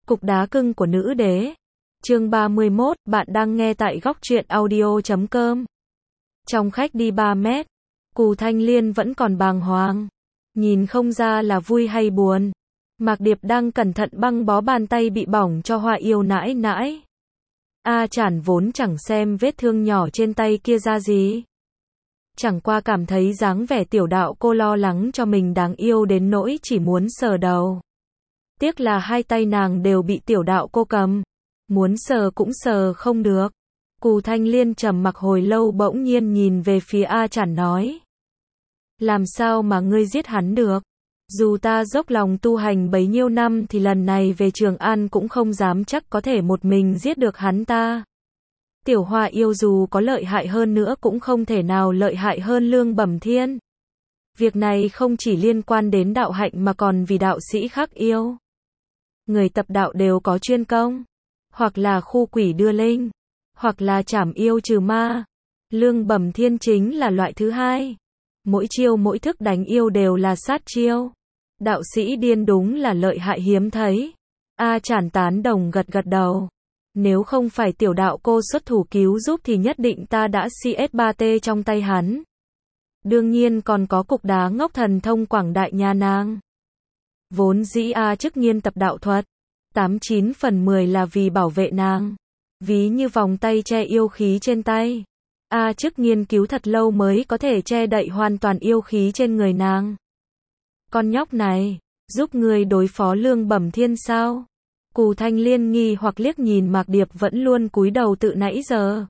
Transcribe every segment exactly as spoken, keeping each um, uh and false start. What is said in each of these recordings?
Cục đá cưng của nữ đế. Chương ba mươi mốt, bạn đang nghe tại góc truyện audio chấm com. Trong khách đi ba mét, Cù Thanh Liên vẫn còn bàng hoàng. Nhìn không ra là vui hay buồn. Mạc Điệp đang cẩn thận băng bó bàn tay bị bỏng cho Hoa Yêu nãi nãi. A Chản vốn chẳng xem vết thương nhỏ trên tay kia ra gì. Chẳng qua cảm thấy dáng vẻ tiểu đạo cô lo lắng cho mình đáng yêu đến nỗi chỉ muốn sờ đầu. Tiếc là hai tay nàng đều bị tiểu đạo cô cầm. Muốn sờ cũng sờ không được. Cù Thanh Liên trầm mặc hồi lâu bỗng nhiên nhìn về phía A Chản nói. Làm sao mà ngươi giết hắn được? Dù ta dốc lòng tu hành bấy nhiêu năm thì lần này về Trường An cũng không dám chắc có thể một mình giết được hắn ta. Tiểu Hoa Yêu dù có lợi hại hơn nữa cũng không thể nào lợi hại hơn Lương Bẩm Thiên. Việc này không chỉ liên quan đến đạo hạnh mà còn vì đạo sĩ khác yêu. Người tập đạo đều có chuyên công. Hoặc là khu quỷ đưa linh. Hoặc là trảm yêu trừ ma. Lương Bẩm Thiên chính là loại thứ hai. Mỗi chiêu mỗi thức đánh yêu đều là sát chiêu. Đạo sĩ điên đúng là lợi hại hiếm thấy. A Chản tán đồng gật gật đầu. Nếu không phải tiểu đạo cô xuất thủ cứu giúp thì nhất định ta đã xê ét ba tê trong tay hắn. Đương nhiên còn có cục đá ngốc thần thông quảng đại nhà nàng. Vốn dĩ A Chức Nhiên tập đạo thuật. Tám chín phần mười là vì bảo vệ nàng. Ví như vòng tay che yêu khí trên tay. A Chức nghiên cứu thật lâu mới có thể che đậy hoàn toàn yêu khí trên người nàng. Con nhóc này, giúp người đối phó Lương Bẩm Thiên sao? Cù Thanh Liên nghi hoặc liếc nhìn Mạc Điệp vẫn luôn cúi đầu tự nãy giờ.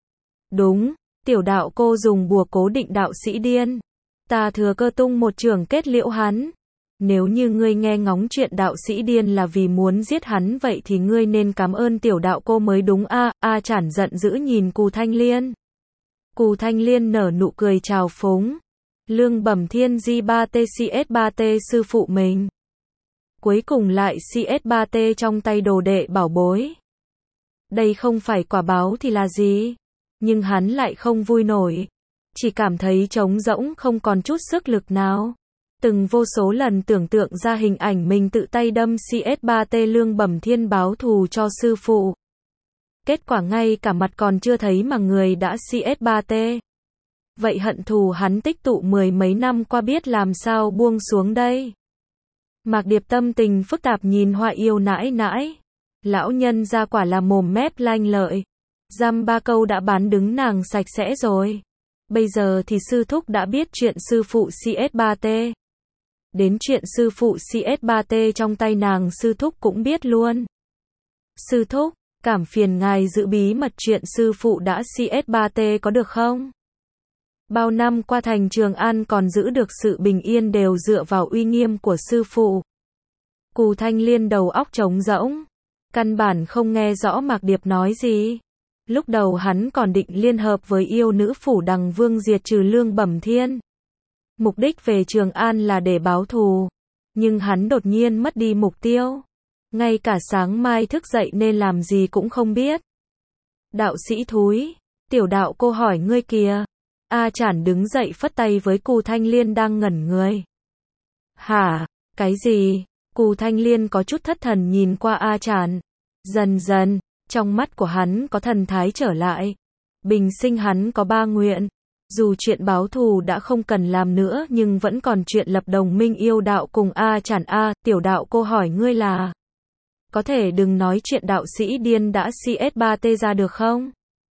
Đúng, tiểu đạo cô dùng bùa cố định đạo sĩ điên. Ta thừa cơ tung một chưởng kết liễu hắn. Nếu như ngươi nghe ngóng chuyện đạo sĩ điên là vì muốn giết hắn vậy thì ngươi nên cảm ơn tiểu đạo cô mới đúng a. A à, Chản giận dữ nhìn Cù Thanh Liên. Cù Thanh Liên nở nụ cười chào phúng. Lương Bẩm Thiên G ba T C S ba T sư phụ mình. Cuối cùng lại C S ba T trong tay đồ đệ bảo bối. Đây không phải quả báo thì là gì? Nhưng hắn lại không vui nổi. Chỉ cảm thấy trống rỗng không còn chút sức lực nào. Từng vô số lần tưởng tượng ra hình ảnh mình tự tay đâm C S ba T Lương Bẩm Thiên báo thù cho sư phụ. Kết quả ngay cả mặt còn chưa thấy mà người đã C S ba T. Vậy hận thù hắn tích tụ mười mấy năm qua biết làm sao buông xuống đây. Mạc Điệp tâm tình phức tạp nhìn Hoa Yêu nãi nãi. Lão nhân ra quả là mồm mép lanh lợi. Dăm ba câu đã bán đứng nàng sạch sẽ rồi. Bây giờ thì sư thúc đã biết chuyện sư phụ C S ba T. Đến chuyện sư phụ C S ba T trong tay nàng sư thúc cũng biết luôn. Sư thúc, cảm phiền ngài giữ bí mật chuyện sư phụ đã C S ba T có được không? Bao năm qua thành Trường An còn giữ được sự bình yên đều dựa vào uy nghiêm của sư phụ. Cù Thanh Liên đầu óc trống rỗng. Căn bản không nghe rõ Mạc Điệp nói gì. Lúc đầu hắn còn định liên hợp với yêu nữ phủ Đằng Vương diệt trừ Lương Bẩm Thiên. Mục đích về Trường An là để báo thù. Nhưng hắn đột nhiên mất đi mục tiêu. Ngay cả sáng mai thức dậy nên làm gì cũng không biết. Đạo sĩ thúi. Tiểu đạo cô hỏi ngươi kìa. A Chản đứng dậy phất tay với Cù Thanh Liên đang ngẩn người. Hả? Cái gì? Cù Thanh Liên có chút thất thần nhìn qua A Chản. Dần dần, trong mắt của hắn có thần thái trở lại. Bình sinh hắn có ba nguyện. Dù chuyện báo thù đã không cần làm nữa nhưng vẫn còn chuyện lập đồng minh yêu đạo cùng A Chản. A, tiểu đạo cô hỏi ngươi là. Có thể đừng nói chuyện đạo sĩ điên đã C S ba T ra được không?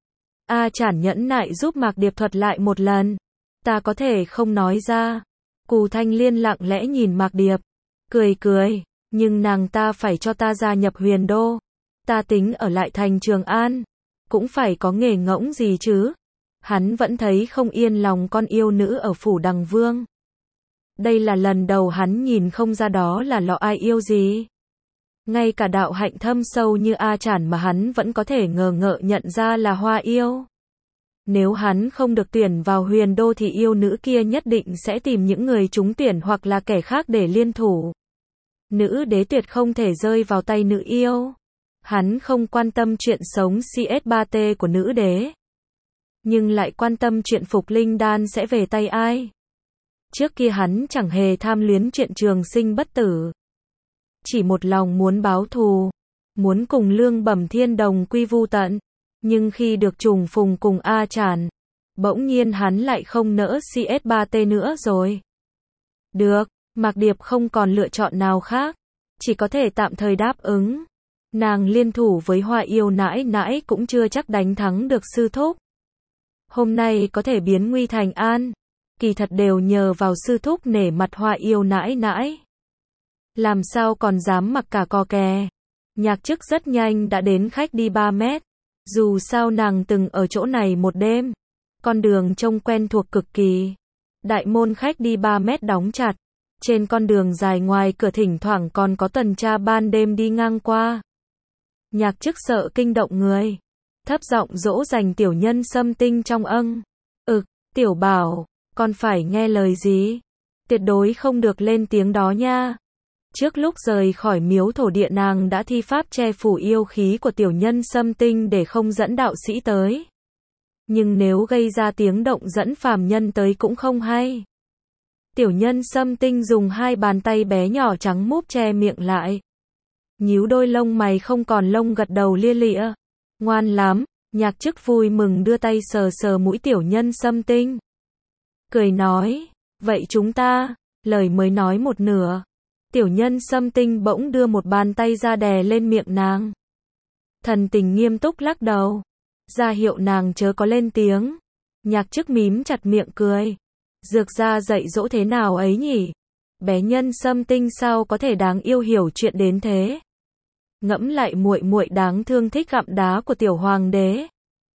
A Chản nhẫn nại giúp Mạc Điệp thuật lại một lần. Ta có thể không nói ra. Cù Thanh Liên lặng lẽ nhìn Mạc Điệp. Cười cười. Nhưng nàng ta phải cho ta gia nhập Huyền Đô. Ta tính ở lại thành Trường An. Cũng phải có nghề ngỗng gì chứ. Hắn vẫn thấy không yên lòng con yêu nữ ở phủ Đằng Vương. Đây là lần đầu hắn nhìn không ra đó là lọ ai yêu gì. Ngay cả đạo hạnh thâm sâu như A Chản mà hắn vẫn có thể ngờ ngợ nhận ra là Hoa Yêu. Nếu hắn không được tuyển vào Huyền Đô thì yêu nữ kia nhất định sẽ tìm những người trúng tuyển hoặc là kẻ khác để liên thủ. Nữ đế tuyệt không thể rơi vào tay nữ yêu. Hắn không quan tâm chuyện sống C S ba T của nữ đế. Nhưng lại quan tâm chuyện phục linh đan sẽ về tay ai. Trước kia hắn chẳng hề tham luyến chuyện trường sinh bất tử. Chỉ một lòng muốn báo thù. muốn cùng Lương Bẩm Thiên đồng quy vu tận, nhưng khi được trùng phùng cùng A Chản, bỗng nhiên hắn lại không nỡ xê ét ba tê nữa rồi. Được, Mạc Điệp không còn lựa chọn nào khác, chỉ có thể tạm thời đáp ứng. Nàng liên thủ với Hoa Yêu nãi nãi cũng chưa chắc đánh thắng được sư thúc. Hôm nay có thể biến nguy thành an, kỳ thật đều nhờ vào sư thúc nể mặt Hoa Yêu nãi nãi. Làm sao còn dám mặc cả cò kè. Nhạc Chức rất nhanh đã đến khách đi ba mét. Dù sao nàng từng ở chỗ này một đêm. Con đường trông quen thuộc cực kỳ. Đại môn khách đi ba mét đóng chặt. Trên con đường dài ngoài cửa thỉnh thoảng còn có tuần tra ban đêm đi ngang qua. Nhạc Chức sợ kinh động người. Thấp giọng dỗ dành tiểu nhân Sâm Tinh trong âng. Ực, tiểu bảo, con phải nghe lời gì? Tuyệt đối không được lên tiếng đó nha. Trước lúc rời khỏi miếu thổ địa nàng đã thi pháp che phủ yêu khí của tiểu nhân Sâm Tinh để không dẫn đạo sĩ tới. Nhưng nếu gây ra tiếng động dẫn phàm nhân tới cũng không hay. Tiểu nhân Sâm Tinh dùng hai bàn tay bé nhỏ trắng múp che miệng lại. Nhíu đôi lông mày không còn lông gật đầu lia lịa. Ngoan lắm, Nhạc Chức vui mừng đưa tay sờ sờ mũi tiểu nhân Sâm Tinh. Cười nói, vậy chúng ta, lời mới nói một nửa. Tiểu nhân Sâm Tinh bỗng đưa một bàn tay ra đè lên miệng nàng. Thần tình nghiêm túc lắc đầu. Ra hiệu nàng chớ có lên tiếng. Nhạc Chức mím chặt miệng cười. Dược gia dạy dỗ thế nào ấy nhỉ? Bé nhân Sâm Tinh sao có thể đáng yêu hiểu chuyện đến thế? Ngẫm lại muội muội đáng thương thích gặm đá của tiểu hoàng đế.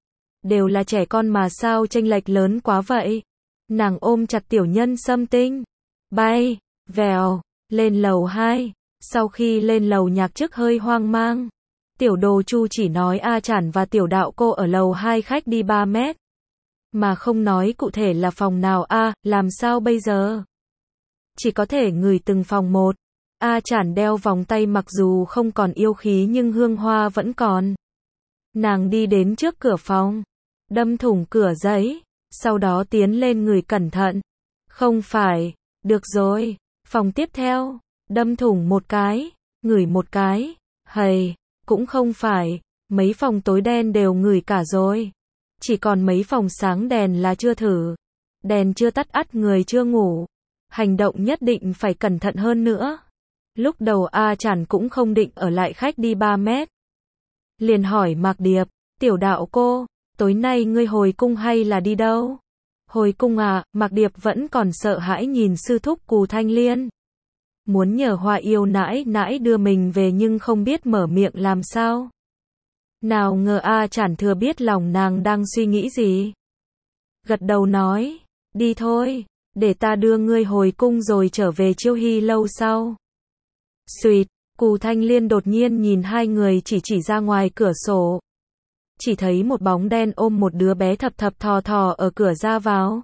Đều là trẻ con mà sao chênh lệch lớn quá vậy? Nàng ôm chặt tiểu nhân Sâm Tinh. Bay, vèo, lên lầu hai. Sau khi lên lầu Nhạc Chức hơi hoang mang. Tiểu đồ Chu chỉ nói A Chản và tiểu đạo cô ở lầu hai khách đi ba mét. Mà không nói cụ thể là phòng nào a, làm sao bây giờ? Chỉ có thể ngửi từng phòng một. A Chản đeo vòng tay mặc dù không còn yêu khí nhưng hương hoa vẫn còn. Nàng đi đến trước cửa phòng, đâm thủng cửa giấy, sau đó tiến lên người cẩn thận. Không phải, được rồi, phòng tiếp theo, đâm thủng một cái, ngửi một cái, hầy, cũng không phải, mấy phòng tối đen đều ngửi cả rồi. Chỉ còn mấy phòng sáng đèn là chưa thử. Đèn chưa tắt ắt người chưa ngủ. Hành động nhất định phải cẩn thận hơn nữa. Lúc đầu A Chản cũng không định ở lại khách đi ba mét. Liền hỏi Mạc Điệp, tiểu đạo cô, tối nay ngươi hồi cung hay là đi đâu? Hồi cung à, Mạc Điệp vẫn còn sợ hãi nhìn sư thúc Cù Thanh Liên. Muốn nhờ Hoa Yêu nãi nãi đưa mình về nhưng không biết mở miệng làm sao. Nào ngờ A Chản thừa biết lòng nàng đang suy nghĩ gì. Gật đầu nói, đi thôi, để ta đưa ngươi hồi cung rồi trở về Chiêu Hy lâu sau. Xuyệt, Cù Thanh Liên đột nhiên nhìn hai người chỉ chỉ ra ngoài cửa sổ. Chỉ thấy một bóng đen ôm một đứa bé thập thập thò thò ở cửa ra vào.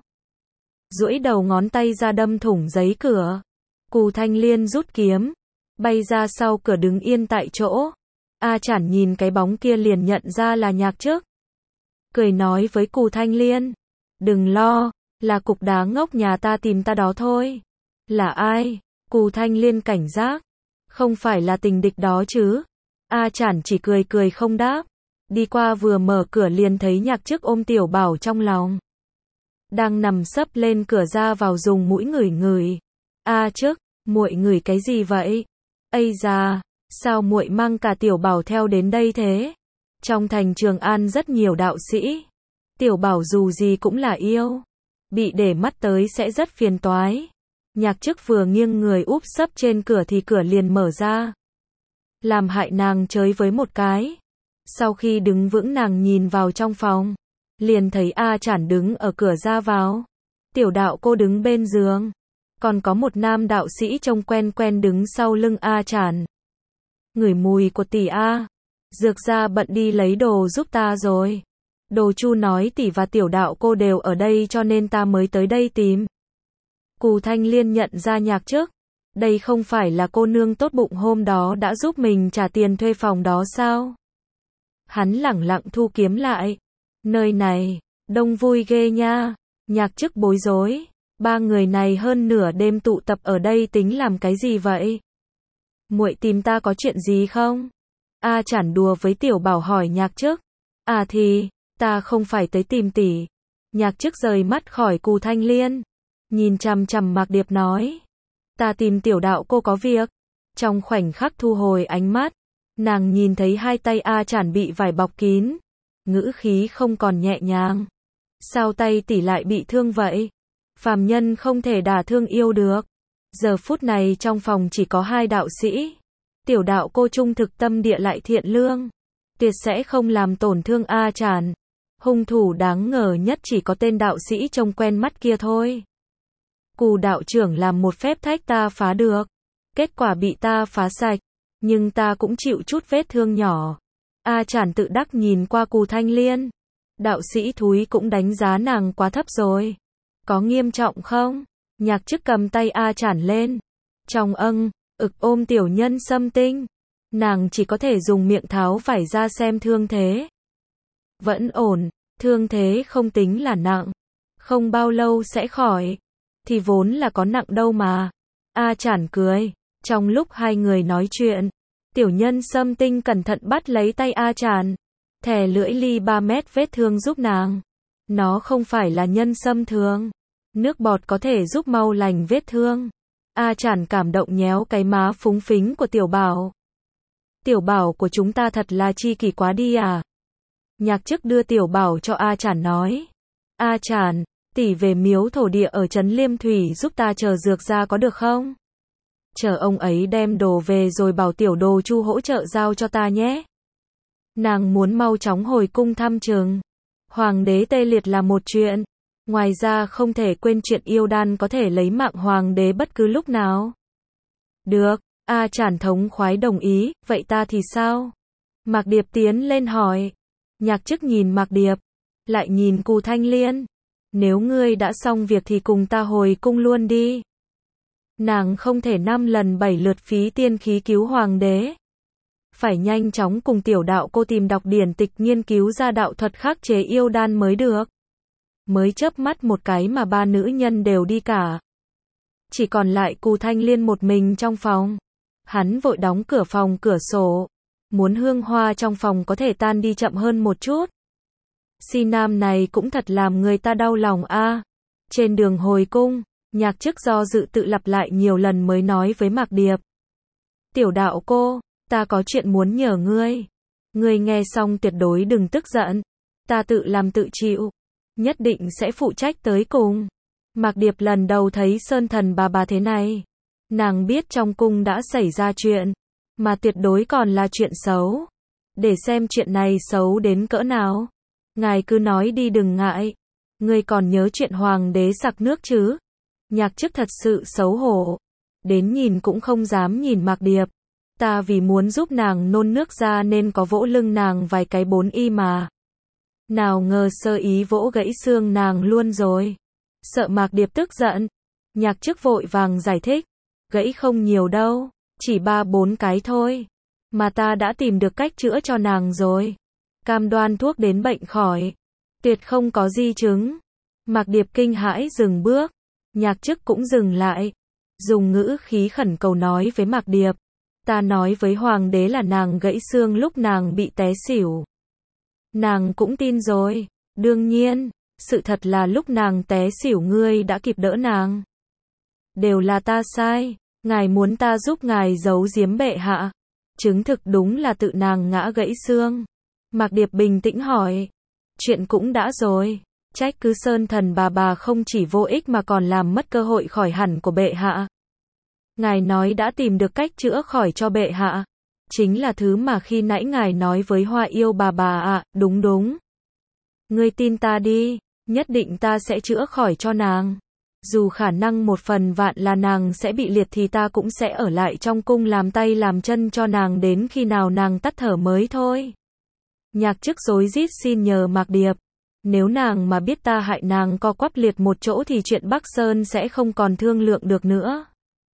Duỗi đầu ngón tay ra đâm thủng giấy cửa. Cù Thanh Liên rút kiếm, bay ra sau cửa đứng yên tại chỗ. A Chản nhìn cái bóng kia liền nhận ra là Nhạc Chức. Cười nói với Cù Thanh Liên, đừng lo, là cục đá ngốc nhà ta tìm ta đó thôi. Là ai? Cù Thanh Liên cảnh giác. Không phải là tình địch đó chứ? A Chản chỉ cười cười không đáp. Đi qua vừa mở cửa liền thấy Nhạc Chức ôm tiểu bảo trong lòng. Đang nằm sấp lên cửa ra vào dùng mũi ngửi ngửi. A Chức, muội ngửi cái gì vậy? Ây da, sao muội mang cả tiểu bảo theo đến đây thế? Trong thành Trường An rất nhiều đạo sĩ. Tiểu bảo dù gì cũng là yêu. Bị để mắt tới sẽ rất phiền toái. Nhạc Chức vừa nghiêng người úp sấp trên cửa thì cửa liền mở ra. Làm hại nàng chới với một cái. Sau khi đứng vững nàng nhìn vào trong phòng. Liền thấy A Chản đứng ở cửa ra vào. Tiểu đạo cô đứng bên giường. Còn có một nam đạo sĩ trông quen quen đứng sau lưng A Chản. Ngửi mùi của tỷ A. Dược gia bận đi lấy đồ giúp ta rồi. Đồ Chu nói tỷ và tiểu đạo cô đều ở đây cho nên ta mới tới đây tìm. Cù Thanh Liên nhận ra Nhạc Chức. Đây không phải là cô nương tốt bụng hôm đó đã giúp mình trả tiền thuê phòng đó sao? Hắn lẳng lặng thu kiếm lại. Nơi này, đông vui ghê nha. Nhạc Chức bối rối. Ba người này hơn nửa đêm tụ tập ở đây tính làm cái gì vậy? Muội tìm ta có chuyện gì không? A Chản đùa với Tiểu Bảo hỏi Nhạc Chức. À thì, ta không phải tới tìm tỷ. Nhạc Chức rời mắt khỏi Cù Thanh Liên. Nhìn chằm chằm Mạc Điệp nói. Ta tìm Tiểu đạo cô có việc. Trong khoảnh khắc thu hồi ánh mắt, nàng nhìn thấy hai tay A Chản bị vải bọc kín. Ngữ khí không còn nhẹ nhàng. Sao tay tỷ lại bị thương vậy? Phàm nhân không thể đả thương yêu được. Giờ phút này trong phòng chỉ có hai đạo sĩ. Tiểu đạo cô trung thực tâm địa lại thiện lương. Tuyệt sẽ không làm tổn thương A Chản. Hung thủ đáng ngờ nhất chỉ có tên đạo sĩ trông quen mắt kia thôi. Cù đạo trưởng làm một phép thách ta phá được. Kết quả bị ta phá sạch. Nhưng ta cũng chịu chút vết thương nhỏ. A Chản tự đắc nhìn qua Cù Thanh Liên. Đạo sĩ thúi cũng đánh giá nàng quá thấp rồi. Có nghiêm trọng không? Nhạc Chức cầm tay A Chản lên. Trong âng, ực ôm tiểu nhân xâm tinh. Nàng chỉ có thể dùng miệng tháo vải ra xem thương thế. Vẫn ổn, thương thế không tính là nặng. Không bao lâu sẽ khỏi. Thì vốn là có nặng đâu mà. A Chản cười. Trong lúc hai người nói chuyện, tiểu nhân xâm tinh cẩn thận bắt lấy tay A Chản. Thè lưỡi ly ba mét vết thương giúp nàng. Nó không phải là nhân sâm thường. Nước bọt có thể giúp mau lành vết thương. A Chản cảm động nhéo cái má phúng phính của Tiểu Bảo. Tiểu Bảo của chúng ta thật là chi kỷ quá đi à. Nhạc Chức đưa Tiểu Bảo cho A Chản nói. A Chản, tỷ về miếu thổ địa ở trấn Liêm Thủy giúp ta chờ dược ra có được không? Chờ ông ấy đem đồ về rồi bảo Tiểu Đồ Chu hỗ trợ giao cho ta nhé. Nàng muốn mau chóng hồi cung thăm Trừng. Hoàng đế tê liệt là một chuyện. Ngoài ra không thể quên chuyện yêu đan có thể lấy mạng hoàng đế bất cứ lúc nào. Được, A Chản thống khoái đồng ý, vậy ta thì sao? Mạc Điệp tiến lên hỏi. Nhạc Chức nhìn Mạc Điệp, lại nhìn Cù Thanh Liên. Nếu ngươi đã xong việc thì cùng ta hồi cung luôn đi. Nàng không thể năm lần bảy lượt phí tiên khí cứu hoàng đế. Phải nhanh chóng cùng Tiểu đạo cô tìm đọc điển tịch nghiên cứu ra đạo thuật khắc chế yêu đan mới được. Mới chớp mắt một cái mà ba nữ nhân đều đi cả. Chỉ còn lại Cù Thanh Liên một mình trong phòng. Hắn vội đóng cửa phòng cửa sổ. Muốn hương hoa trong phòng có thể tan đi chậm hơn một chút. Si nam này cũng thật làm người ta đau lòng a. À. Trên đường hồi cung, Nhạc Chức do dự tự lặp lại nhiều lần mới nói với Mạc Điệp. Tiểu đạo cô, ta có chuyện muốn nhờ ngươi. Ngươi nghe xong tuyệt đối đừng tức giận. Ta tự làm tự chịu. Nhất định sẽ phụ trách tới cùng. Mạc Điệp lần đầu thấy Sơn Thần bà bà thế này. Nàng biết trong cung đã xảy ra chuyện. Mà tuyệt đối còn là chuyện xấu. Để xem chuyện này xấu đến cỡ nào. Ngài cứ nói đi đừng ngại. Ngươi còn nhớ chuyện hoàng đế sặc nước chứ? Nhạc Chức thật sự xấu hổ. Đến nhìn cũng không dám nhìn Mạc Điệp. Ta vì muốn giúp nàng nôn nước ra nên có vỗ lưng nàng vài cái bốn y mà. Nào ngờ sơ ý vỗ gãy xương nàng luôn rồi. Sợ Mạc Điệp tức giận. Nhạc Chức vội vàng giải thích. Gãy không nhiều đâu. Chỉ ba bốn cái thôi. Mà ta đã tìm được cách chữa cho nàng rồi. Cam đoan thuốc đến bệnh khỏi. Tuyệt không có di chứng. Mạc Điệp kinh hãi dừng bước. Nhạc Chức cũng dừng lại. Dùng ngữ khí khẩn cầu nói với Mạc Điệp. Ta nói với hoàng đế là nàng gãy xương lúc nàng bị té xỉu. Nàng cũng tin rồi. Đương nhiên, sự thật là lúc nàng té xỉu ngươi đã kịp đỡ nàng. Đều là ta sai. Ngài muốn ta giúp ngài giấu giếm bệ hạ. Chứng thực đúng là tự nàng ngã gãy xương. Mạc Điệp bình tĩnh hỏi. Chuyện cũng đã rồi. Trách cứ Sơn Thần bà bà không chỉ vô ích mà còn làm mất cơ hội khỏi hẳn của bệ hạ. Ngài nói đã tìm được cách chữa khỏi cho bệ hạ. Chính là thứ mà khi nãy ngài nói với Hoa Yêu bà bà ạ, à, đúng đúng. Ngươi tin ta đi, nhất định ta sẽ chữa khỏi cho nàng. Dù khả năng một phần vạn là nàng sẽ bị liệt thì ta cũng sẽ ở lại trong cung làm tay làm chân cho nàng đến khi nào nàng tắt thở mới thôi. Nhạc Chức rối rít xin nhờ Mạc Điệp. Nếu nàng mà biết ta hại nàng co quắp liệt một chỗ thì chuyện Bắc Sơn sẽ không còn thương lượng được nữa.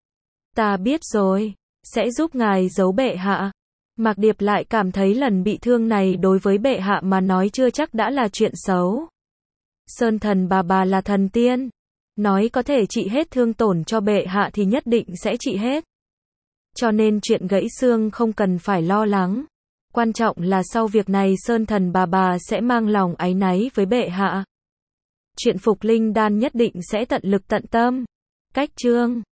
Ta biết rồi, sẽ giúp ngài giấu bệ hạ. Mạc Điệp lại cảm thấy lần bị thương này đối với bệ hạ mà nói chưa chắc đã là chuyện xấu. Sơn Thần bà bà là thần tiên. Nói có thể trị hết thương tổn cho bệ hạ thì nhất định sẽ trị hết. Cho nên chuyện gãy xương không cần phải lo lắng. Quan trọng là sau việc này Sơn Thần bà bà sẽ mang lòng áy náy với bệ hạ. Chuyện phục linh đan nhất định sẽ tận lực tận tâm. Cách chương